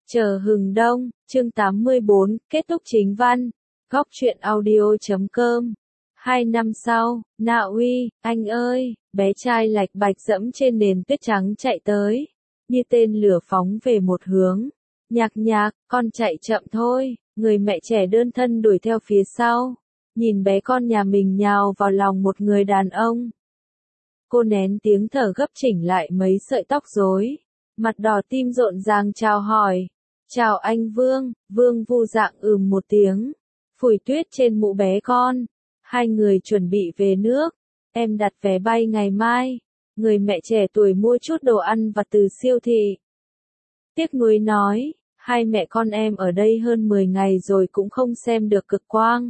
Chờ hừng đông, chương 84, kết thúc chính văn. Góc truyện audio.com. 2 năm sau, Na Uy, anh ơi, bé trai lạch bạch dẫm trên nền tuyết trắng chạy tới, như tên lửa phóng về một hướng. Nhạc nhạc, con chạy chậm thôi, người mẹ trẻ đơn thân đuổi theo phía sau, nhìn bé con nhà mình nhào vào lòng một người đàn ông. Cô nén tiếng thở gấp chỉnh lại mấy sợi tóc rối, mặt đỏ tim rộn ràng chào hỏi. Chào anh Vương, Vương Vu Dạng một tiếng, phủi tuyết trên mũ bé con. Hai người chuẩn bị về nước, em đặt vé bay ngày mai. Người mẹ trẻ tuổi mua chút đồ ăn vặt từ siêu thị. Tiếc nuối nói, hai mẹ con em ở đây hơn 10 ngày rồi cũng không xem được cực quang.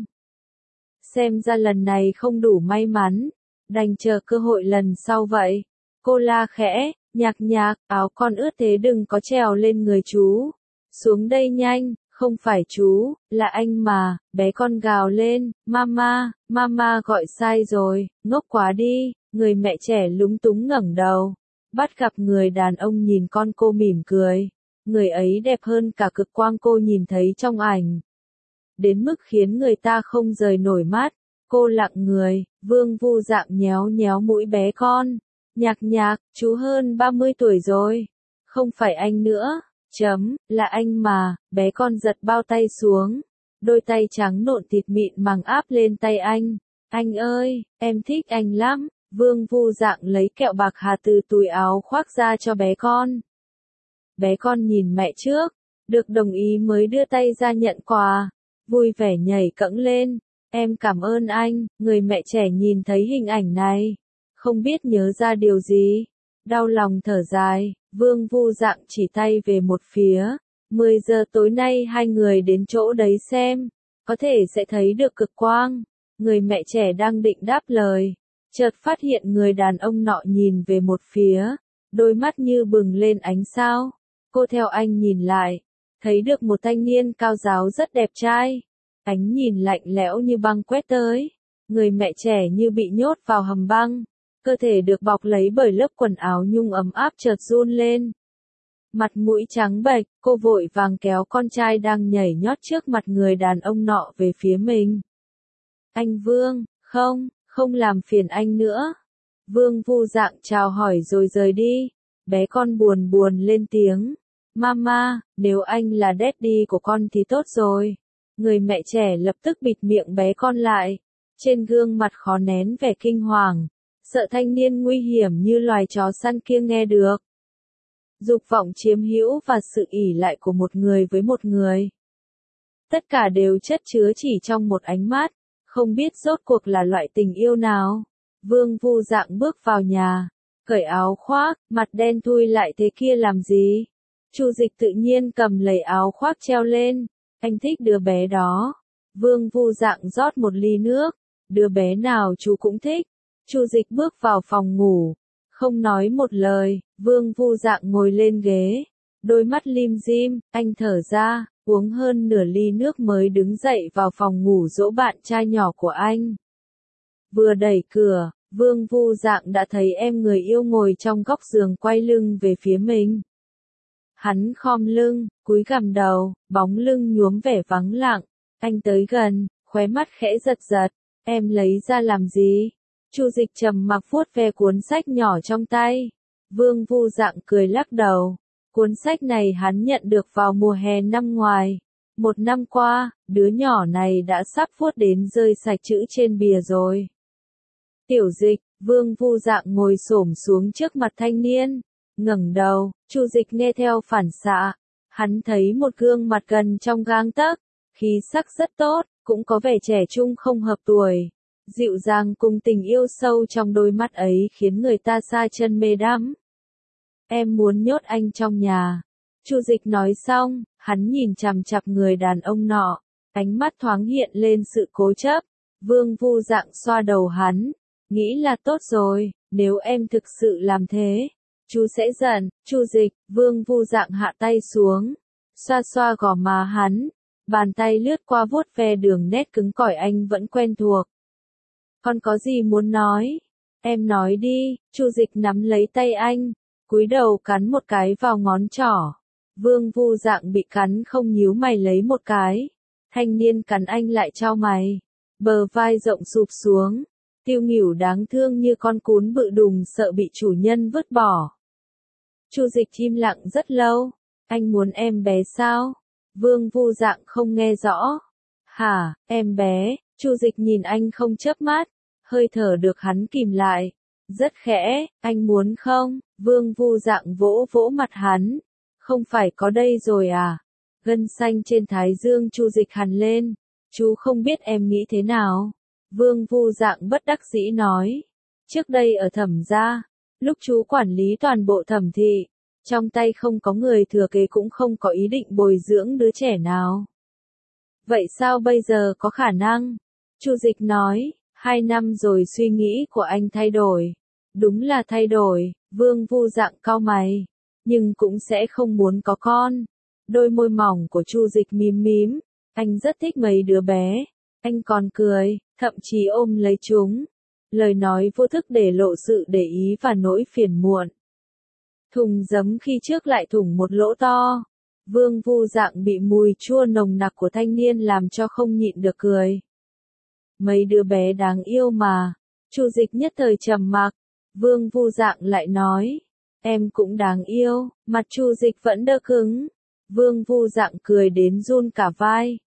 Xem ra lần này không đủ may mắn, đành chờ cơ hội lần sau vậy. Cô la khẽ, nhạc nhạc, áo con ướt thế đừng có trèo lên người chú. Xuống đây nhanh, không phải chú, là anh mà, bé con gào lên, mama, mama gọi sai rồi, ngốc quá đi, người mẹ trẻ lúng túng ngẩng đầu, bắt gặp người đàn ông nhìn con cô mỉm cười, người ấy đẹp hơn cả cực quang cô nhìn thấy trong ảnh. Đến mức khiến người ta không rời nổi mắt, cô lặng người, Vương Vu Dạng nhéo nhéo mũi bé con, nhạc nhạc, chú hơn 30 tuổi rồi, không phải anh nữa. Là anh mà, bé con giật bao tay xuống, đôi tay trắng nộn thịt mịn màng áp lên tay anh. Anh ơi, em thích anh lắm. Vương Vu Dạng lấy kẹo bạc hà từ túi áo khoác ra cho bé con. Bé con nhìn mẹ trước, được đồng ý mới đưa tay ra nhận quà, vui vẻ nhảy cẫng lên. Em cảm ơn anh. Người mẹ trẻ nhìn thấy hình ảnh này, không biết nhớ ra điều gì, đau lòng thở dài. Vương Vu Dạng chỉ tay về một phía, 10 giờ tối nay hai người đến chỗ đấy xem, có thể sẽ thấy được cực quang. Người mẹ trẻ đang định đáp lời, chợt phát hiện người đàn ông nọ nhìn về một phía, đôi mắt như bừng lên ánh sao. Cô theo anh nhìn lại, thấy được một thanh niên cao ráo rất đẹp trai, ánh nhìn lạnh lẽo như băng quét tới. Người mẹ trẻ như bị nhốt vào hầm băng. Cơ thể được bọc lấy bởi lớp quần áo nhung ấm áp chợt run lên. Mặt mũi trắng bệch, cô vội vàng kéo con trai đang nhảy nhót trước mặt người đàn ông nọ về phía mình. Anh Vương, không làm phiền anh nữa. Vương Vu Dạng chào hỏi rồi rời đi. Bé con buồn buồn lên tiếng. Mama, nếu anh là daddy của con thì tốt rồi. Người mẹ trẻ lập tức bịt miệng bé con lại. Trên gương mặt khó nén vẻ kinh hoàng. Sợ thanh niên nguy hiểm như loài chó săn kia nghe được. Dục vọng chiếm hữu và sự ỷ lại của một người với một người. Tất cả đều chất chứa chỉ trong một ánh mắt, không biết rốt cuộc là loại tình yêu nào. Vương Vu Dạng bước vào nhà, cởi áo khoác, mặt đen thui lại thế kia làm gì? Chu Dịch tự nhiên cầm lấy áo khoác treo lên, anh thích đứa bé đó. Vương Vu Dạng rót một ly nước, đứa bé nào chú cũng thích. Chu Dịch bước vào phòng ngủ, không nói một lời. Vương Vu Dạng ngồi lên ghế, đôi mắt lim dim, anh thở ra, uống hơn nửa ly nước mới đứng dậy vào phòng ngủ dỗ bạn trai nhỏ của anh. Vừa đẩy cửa, Vương Vu Dạng đã thấy em người yêu ngồi trong góc giường quay lưng về phía mình. Hắn khom lưng, cúi gằm đầu, bóng lưng nhuốm vẻ vắng lặng. Anh tới gần, khóe mắt khẽ giật giật, em lấy ra làm gì? Chu Dịch trầm mặc vuốt ve cuốn sách nhỏ trong tay. Vương Vu Dạng cười lắc đầu. Cuốn sách này hắn nhận được vào mùa hè năm ngoài. 1 năm qua, đứa nhỏ này đã sắp vuốt đến rơi sạch chữ trên bìa rồi. Tiểu Dịch, Vương Vu Dạng ngồi xổm xuống trước mặt thanh niên, ngẩng đầu. Chu Dịch nghe theo phản xạ. Hắn thấy một gương mặt gần trong gang tấc, khí sắc rất tốt, cũng có vẻ trẻ trung không hợp tuổi. Dịu dàng cùng tình yêu sâu trong đôi mắt ấy khiến người ta sa chân mê đắm. Em muốn nhốt anh trong nhà. Chu Dịch nói xong, hắn nhìn chằm chằm người đàn ông nọ, ánh mắt thoáng hiện lên sự cố chấp. Vương Vu Dạng xoa đầu hắn, nghĩ là tốt rồi, nếu em thực sự làm thế, chú sẽ giận. Chu Dịch, Vương Vu Dạng hạ tay xuống, xoa xoa gò má hắn, bàn tay lướt qua vuốt ve đường nét cứng cỏi anh vẫn quen thuộc. Con có gì muốn nói? Em nói đi. Chu Dịch nắm lấy tay anh, cúi đầu cắn một cái vào ngón trỏ. Vương Vu Dạng bị cắn không nhíu mày lấy một cái. Thanh niên cắn anh lại chau mày. Bờ vai rộng sụp xuống. Tiêu Nghỉu đáng thương như con cún bự đùng sợ bị chủ nhân vứt bỏ. Chu Dịch im lặng rất lâu. Anh muốn em bé sao? Vương Vu Dạng không nghe rõ. Hả, em bé? Chu Dịch nhìn anh không chớp mắt. Hơi thở được hắn kìm lại. Rất khẽ, anh muốn không? Vương Vu Dạng vỗ vỗ mặt hắn. Không phải có đây rồi à? Gân xanh trên thái dương Chu Dịch hằn lên. Chú không biết em nghĩ thế nào? Vương Vu Dạng bất đắc dĩ nói. Trước đây ở Thẩm gia, lúc chú quản lý toàn bộ Thẩm thị, trong tay không có người thừa kế cũng không có ý định bồi dưỡng đứa trẻ nào. Vậy sao bây giờ có khả năng? Chu Dịch nói, 2 năm rồi suy nghĩ của anh thay đổi. Đúng là thay đổi, Vương Vu Dạng cau mày, nhưng cũng sẽ không muốn có con. Đôi môi mỏng của Chu Dịch mím mím, anh rất thích mấy đứa bé. Anh còn cười, thậm chí ôm lấy chúng. Lời nói vô thức để lộ sự để ý và nỗi phiền muộn. Thùng giấm khi trước lại thủng một lỗ to. Vương Vu Dạng bị mùi chua nồng nặc của thanh niên làm cho không nhịn được cười. Mấy đứa bé đáng yêu mà. Chu Dịch nhất thời trầm mặc. Vương Vu Dạng lại nói. Em cũng đáng yêu. Mặt Chu Dịch vẫn đơ cứng. Vương Vu Dạng cười đến run cả vai.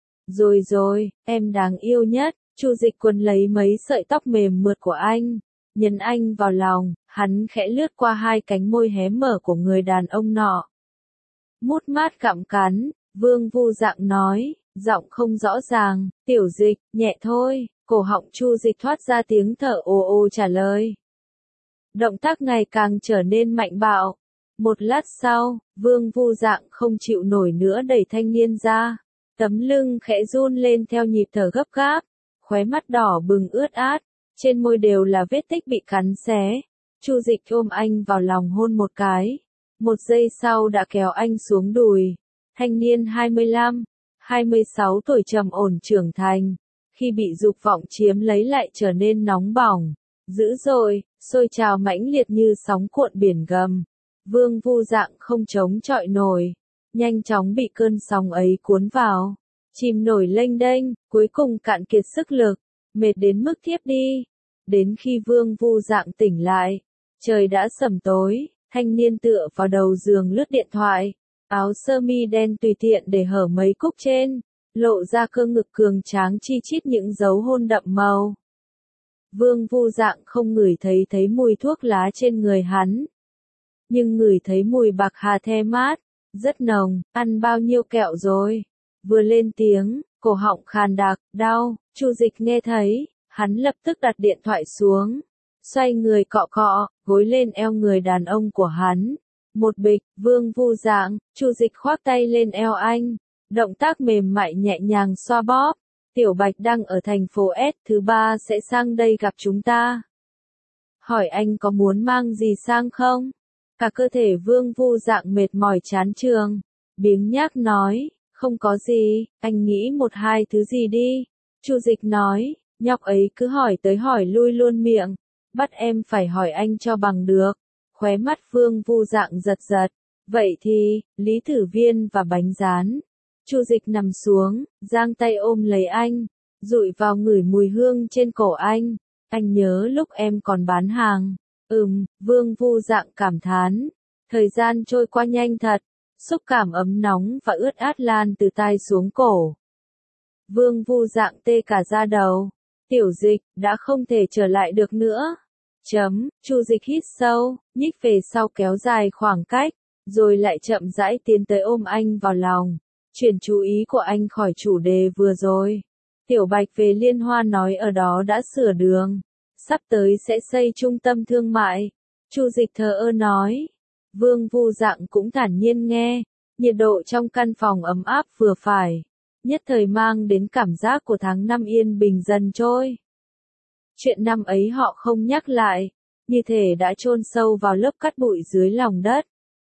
Rồi, em đáng yêu nhất. Chu Dịch quấn lấy mấy sợi tóc mềm mượt của anh. Nhấn anh vào lòng, hắn khẽ lướt qua 2 cánh môi hé mở của người đàn ông nọ. Mút mát gặm cắn, Vương Vu Dạng nói, giọng không rõ ràng, Tiểu Dịch, nhẹ thôi, cổ họng Chu Dịch thoát ra tiếng thở ồ ồ trả lời. Động tác ngày càng trở nên mạnh bạo. Một lát sau, Vương Vu Dạng không chịu nổi nữa đẩy thanh niên ra. Tấm lưng khẽ run lên theo nhịp thở gấp gáp, khóe mắt đỏ bừng ướt át, trên môi đều là vết tích bị cắn xé. Chu Dịch ôm anh vào lòng hôn một cái. 1 giây sau đã kéo anh xuống đùi. Thanh niên 25, 26 tuổi trầm ổn trưởng thành, khi bị dục vọng chiếm lấy lại trở nên nóng bỏng, dữ dội, sôi trào mãnh liệt như sóng cuộn biển gầm. Vương Vu Dạng không chống chọi nổi, nhanh chóng bị cơn sóng ấy cuốn vào, chìm nổi lênh đênh, cuối cùng cạn kiệt sức lực, mệt đến mức thiếp đi. Đến khi Vương Vu Dạng tỉnh lại, trời đã sẩm tối, thanh niên tựa vào đầu giường lướt điện thoại, áo sơ mi đen tùy tiện để hở mấy cúc trên, lộ ra cơ ngực cường tráng chi chít những dấu hôn đậm màu. Vương Vu Dạng không ngửi thấy mùi thuốc lá trên người hắn, nhưng ngửi thấy mùi bạc hà the mát, rất nồng. Ăn bao nhiêu kẹo rồi? Vừa lên tiếng, cổ họng khàn đặc, đau. Chu Dịch nghe thấy, hắn lập tức đặt điện thoại xuống, xoay người cọ cọ, gối lên eo người đàn ông của hắn. Một bịch, Vương Vu Dạng, Chu Dịch khoác tay lên eo anh, động tác mềm mại nhẹ nhàng xoa bóp. Tiểu Bạch đang ở thành phố S thứ 3 sẽ sang đây gặp chúng ta. Hỏi anh có muốn mang gì sang không? Cả cơ thể Vương Vu Dạng mệt mỏi chán chường, biếng nhác nói, không có gì, anh nghĩ 1-2 thứ gì đi. Chu Dịch nói, nhóc ấy cứ hỏi tới hỏi lui luôn miệng, bắt em phải hỏi anh cho bằng được. Khóe mắt Vương Vu Dạng giật giật, vậy thì, Lý Thử Viên và bánh rán. Chu Dịch nằm xuống, giang tay ôm lấy anh, dụi vào ngửi mùi hương trên cổ anh. Anh nhớ lúc em còn bán hàng. Vương Vu Dạng cảm thán. Thời gian trôi qua nhanh thật, xúc cảm ấm nóng và ướt át lan từ tai xuống cổ. Vương Vu Dạng tê cả da đầu. Tiểu Dịch, đã không thể trở lại được nữa. Chu Dịch hít sâu, nhích về sau kéo dài khoảng cách, rồi lại chậm rãi tiến tới ôm anh vào lòng. Chuyển chú ý của anh khỏi chủ đề vừa rồi. Tiểu Bạch về Liên Hoa nói ở đó đã sửa đường, sắp tới sẽ xây trung tâm thương mại. Chu Dịch thờ ơ nói. Vương Vu Dạng cũng thản nhiên nghe, nhiệt độ trong căn phòng ấm áp vừa phải, nhất thời mang đến cảm giác của tháng năm yên bình dần trôi. Chuyện năm ấy họ không nhắc lại, như thể đã chôn sâu vào lớp cát bụi dưới lòng đất.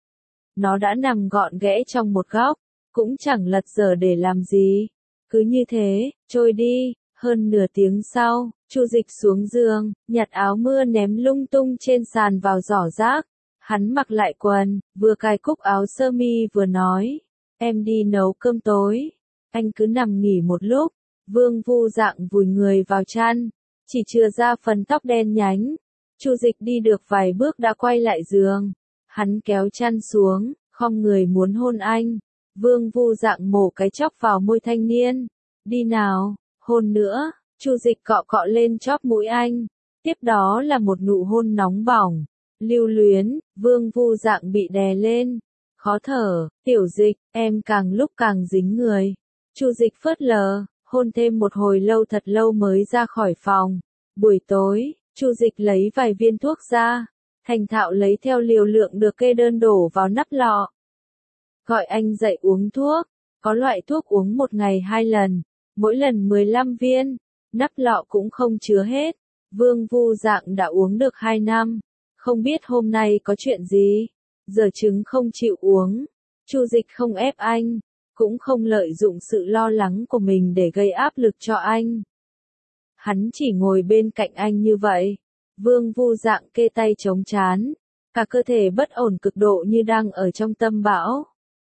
Nó đã nằm gọn ghẽ trong một góc, cũng chẳng lật dở để làm gì. Cứ như thế, trôi đi. Hơn nửa tiếng sau, Chu Dịch xuống giường, nhặt áo mưa ném lung tung trên sàn vào giỏ rác. Hắn mặc lại quần, vừa cài cúc áo sơ mi vừa nói, em đi nấu cơm tối, anh cứ nằm nghỉ một lúc. Vương Vu Dạng vùi người vào chăn, chỉ chừa ra phần tóc đen nhánh. Chu Dịch đi được vài bước đã quay lại giường, hắn kéo chăn xuống, khom người muốn hôn anh. Vương Vu Dạng mổ cái chóp vào môi thanh niên, đi nào, hôn nữa. Chu Dịch cọ cọ lên chóp mũi anh, tiếp đó là một nụ hôn nóng bỏng, lưu luyến. Vương Vu Dạng bị đè lên, khó thở. Tiểu Dịch, em càng lúc càng dính người. Chu Dịch phớt lờ, hôn thêm một hồi lâu thật lâu mới ra khỏi phòng. Buổi tối, Chu Dịch lấy vài viên thuốc ra, thành thạo lấy theo liều lượng được kê đơn đổ vào nắp lọ. Gọi anh dậy uống thuốc, có loại thuốc uống một ngày 2 lần, mỗi lần 15 viên, nắp lọ cũng không chứa hết. Vương Vu Dạng đã uống được 2 năm, không biết hôm nay có chuyện gì, giờ chứng không chịu uống. Chu Dịch không ép anh, cũng không lợi dụng sự lo lắng của mình để gây áp lực cho anh. Hắn chỉ ngồi bên cạnh anh như vậy. Vương Vu Dạng kê tay chống trán, cả cơ thể bất ổn cực độ như đang ở trong tâm bão.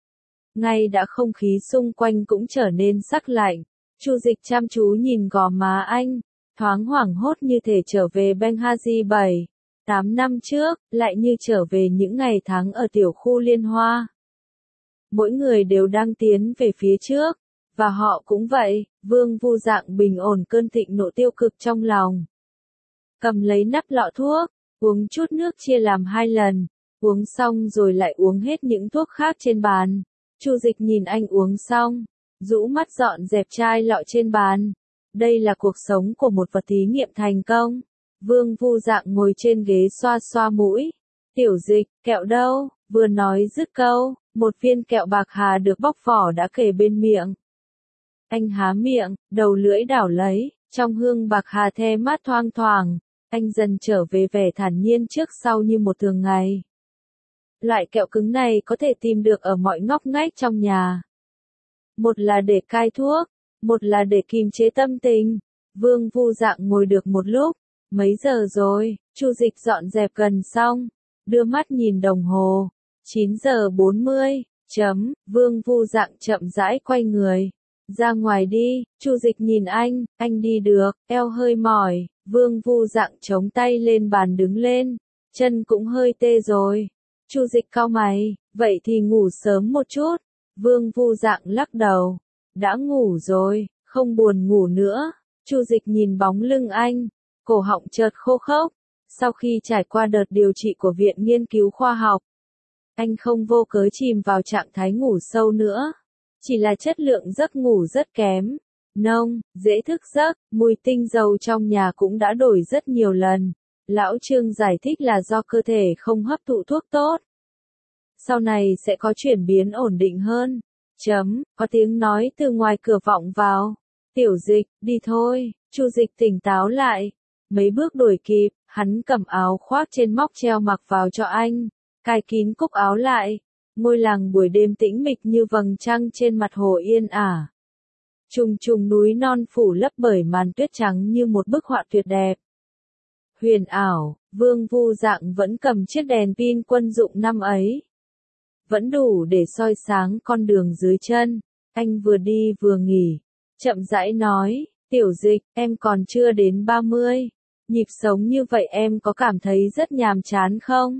Ngay đã không khí xung quanh cũng trở nên sắc lạnh. Chu Dịch chăm chú nhìn gò má anh, thoáng hoảng hốt như thể trở về Benghazi 7-8 năm trước, lại như trở về những ngày tháng ở tiểu khu Liên Hoa. Mỗi người đều đang tiến về phía trước, và họ cũng vậy. Vương Vu Dạng bình ổn cơn thịnh nộ tiêu cực trong lòng. Cầm lấy nắp lọ thuốc, uống chút nước chia làm 2 lần, uống xong rồi lại uống hết những thuốc khác trên bàn. Chu Dịch nhìn anh uống xong, rũ mắt dọn dẹp chai lọ trên bàn. Đây là cuộc sống của một vật thí nghiệm thành công. Vương Vu Dạng ngồi trên ghế xoa xoa mũi. Tiểu Dịch, kẹo đâu? Vừa nói dứt câu, một viên kẹo bạc hà được bóc vỏ đã kề bên miệng. Anh há miệng, đầu lưỡi đảo lấy, trong hương bạc hà the mát thoang thoảng. Anh dần trở về vẻ thản nhiên trước sau như một thường ngày. Loại kẹo cứng này có thể tìm được ở mọi ngóc ngách trong nhà. Một là để cai thuốc, một là để kiềm chế tâm tình. Vương Vu Dạng ngồi được một lúc. Mấy giờ rồi? Chu Dịch dọn dẹp gần xong, đưa mắt nhìn đồng hồ. 9 giờ 40. Vương Vu Dạng chậm rãi quay người. Ra ngoài đi. Chu Dịch nhìn anh đi được, eo hơi mỏi. Vương Vu Dạng chống tay lên bàn đứng lên, chân cũng hơi tê rồi. Chu Dịch cau mày, vậy thì ngủ sớm một chút. Vương Vu Dạng lắc đầu, đã ngủ rồi, không buồn ngủ nữa. Chu Dịch nhìn bóng lưng anh, cổ họng chợt khô khốc. Sau khi trải qua đợt điều trị của Viện Nghiên cứu Khoa học, anh không vô cớ chìm vào trạng thái ngủ sâu nữa. Chỉ là chất lượng giấc ngủ rất kém, nông, dễ thức giấc, mùi tinh dầu trong nhà cũng đã đổi rất nhiều lần. Lão Trương giải thích là do cơ thể không hấp thụ thuốc tốt. Sau này sẽ có chuyển biến ổn định hơn. Có tiếng nói từ ngoài cửa vọng vào. Tiểu Dịch, đi thôi. Chu Dịch tỉnh táo lại. Mấy bước đuổi kịp, hắn cầm áo khoác trên móc treo mặc vào cho anh. Cài kín cúc áo lại. Ngôi làng buổi đêm tĩnh mịch như vầng trăng trên mặt hồ yên ả. Trùng trùng núi non phủ lấp bởi màn tuyết trắng như một bức họa tuyệt đẹp. Huyền ảo, Vương Vu Dạng vẫn cầm chiếc đèn pin quân dụng năm ấy. Vẫn đủ để soi sáng con đường dưới chân. Anh vừa đi vừa nghỉ, chậm rãi nói, Tiểu Dịch, em còn chưa đến 30. Nhịp sống như vậy em có cảm thấy rất nhàm chán không?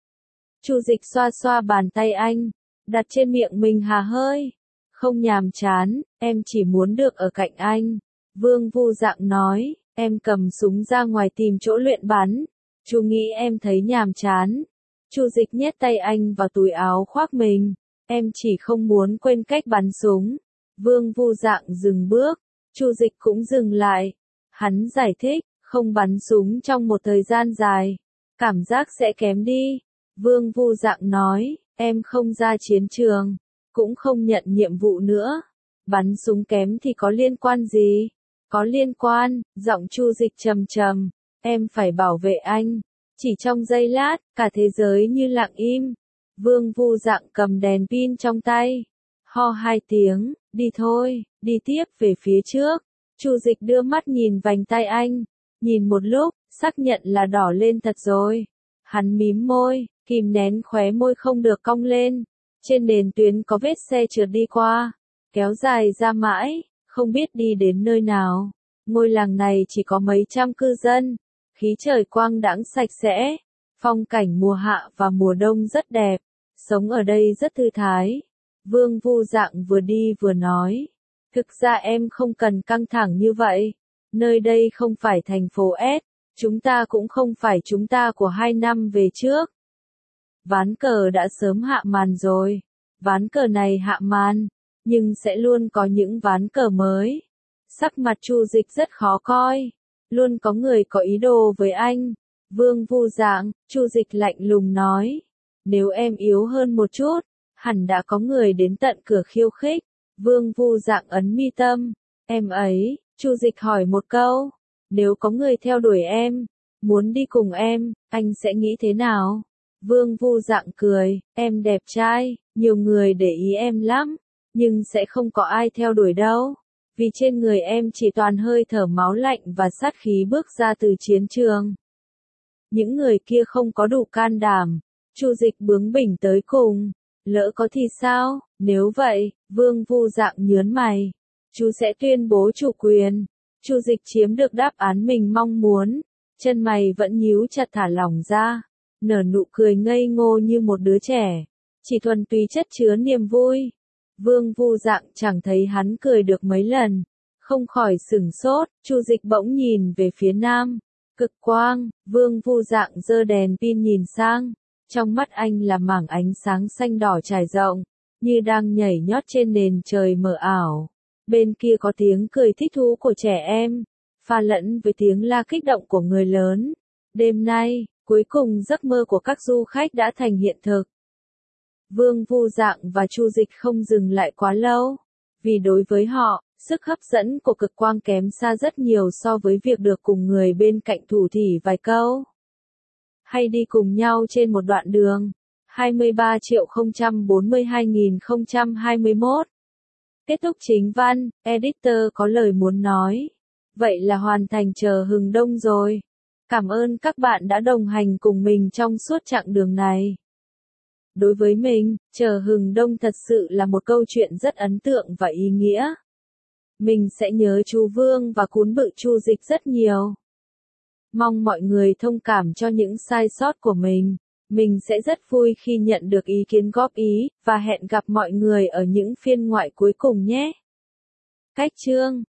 Chu Dịch xoa xoa bàn tay anh, đặt trên miệng mình hà hơi. Không nhàm chán, em chỉ muốn được ở cạnh anh. Vương Vu Dạng nói, em cầm súng ra ngoài tìm chỗ luyện bắn. Chú nghĩ em thấy nhàm chán. Chu Dịch nhét tay anh vào túi áo khoác mình. Em chỉ không muốn quên cách bắn súng. Vương Vu Dạng dừng bước. Chu Dịch cũng dừng lại. Hắn giải thích, không bắn súng trong một thời gian dài, cảm giác sẽ kém đi. Vương Vu Dạng nói, em không ra chiến trường, cũng không nhận nhiệm vụ nữa. Bắn súng kém thì có liên quan gì? Có liên quan, giọng Chu Dịch trầm trầm, em phải bảo vệ anh. Chỉ trong giây lát, cả thế giới như lặng im. Vương Vu Dạng cầm đèn pin trong tay, ho 2 tiếng, đi thôi, đi tiếp về phía trước. Chu Dịch đưa mắt nhìn vành tay anh, nhìn một lúc, xác nhận là đỏ lên thật rồi. Hắn mím môi, kìm nén khóe môi không được cong lên. Trên nền tuyến có vết xe trượt đi qua, kéo dài ra mãi, không biết đi đến nơi nào. Ngôi làng này chỉ có mấy trăm cư dân, khí trời quang đãng sạch sẽ, phong cảnh mùa hạ và mùa đông rất đẹp, sống ở đây rất thư thái. Vương Vu Dạng vừa đi vừa nói, thực ra em không cần căng thẳng như vậy, nơi đây không phải thành phố S, chúng ta cũng không phải chúng ta của 2 năm về trước. Ván cờ đã sớm hạ màn rồi, ván cờ này hạ màn, nhưng sẽ luôn có những ván cờ mới. Sắc mặt Chu Dịch rất khó coi, luôn có người có ý đồ với anh. Vương Vu Dạng, Chu Dịch lạnh lùng nói, nếu em yếu hơn một chút, hẳn đã có người đến tận cửa khiêu khích. Vương Vu Dạng ấn mi tâm, em ấy, Chu Dịch hỏi một câu, nếu có người theo đuổi em, muốn đi cùng em, anh sẽ nghĩ thế nào? Vương Vu Dạng cười, em đẹp trai, nhiều người để ý em lắm, nhưng sẽ không có ai theo đuổi đâu, vì trên người em chỉ toàn hơi thở máu lạnh và sát khí bước ra từ chiến trường. Những người kia không có đủ can đảm. Chu Dịch bướng bỉnh tới cùng, lỡ có thì sao? Nếu vậy, Vương Vu Dạng nhướng mày, chú sẽ tuyên bố chủ quyền. Chu Dịch chiếm được đáp án mình mong muốn, chân mày vẫn nhíu chặt thả lỏng ra, nở nụ cười ngây ngô như một đứa trẻ, chỉ thuần túy chất chứa niềm vui. Vương Vu Dạng chẳng thấy hắn cười được mấy lần, không khỏi sửng sốt. Chu Dịch bỗng nhìn về phía nam, cực quang. Vương Vu Dạng giơ đèn pin nhìn sang, trong mắt anh là mảng ánh sáng xanh đỏ trải rộng, như đang nhảy nhót trên nền trời mờ ảo. Bên kia có tiếng cười thích thú của trẻ em, pha lẫn với tiếng la kích động của người lớn. Đêm nay, cuối cùng giấc mơ của các du khách đã thành hiện thực. Vương Vu Dạng và Chu Dịch không dừng lại quá lâu, vì đối với họ, sức hấp dẫn của cực quang kém xa rất nhiều so với việc được cùng người bên cạnh thủ thỉ vài câu, hay đi cùng nhau trên một đoạn đường. 23.042.021. Kết thúc chính văn, editor có lời muốn nói. Vậy là hoàn thành Chờ Hừng Đông rồi. Cảm ơn các bạn đã đồng hành cùng mình trong suốt chặng đường này. Đối với mình, Chờ Hừng Đông thật sự là một câu chuyện rất ấn tượng và ý nghĩa. Mình sẽ nhớ chú Vương và cún bự Chu Dịch rất nhiều. Mong mọi người thông cảm cho những sai sót của mình. Mình sẽ rất vui khi nhận được ý kiến góp ý, và hẹn gặp mọi người ở những phiên ngoại cuối cùng nhé. Cách chương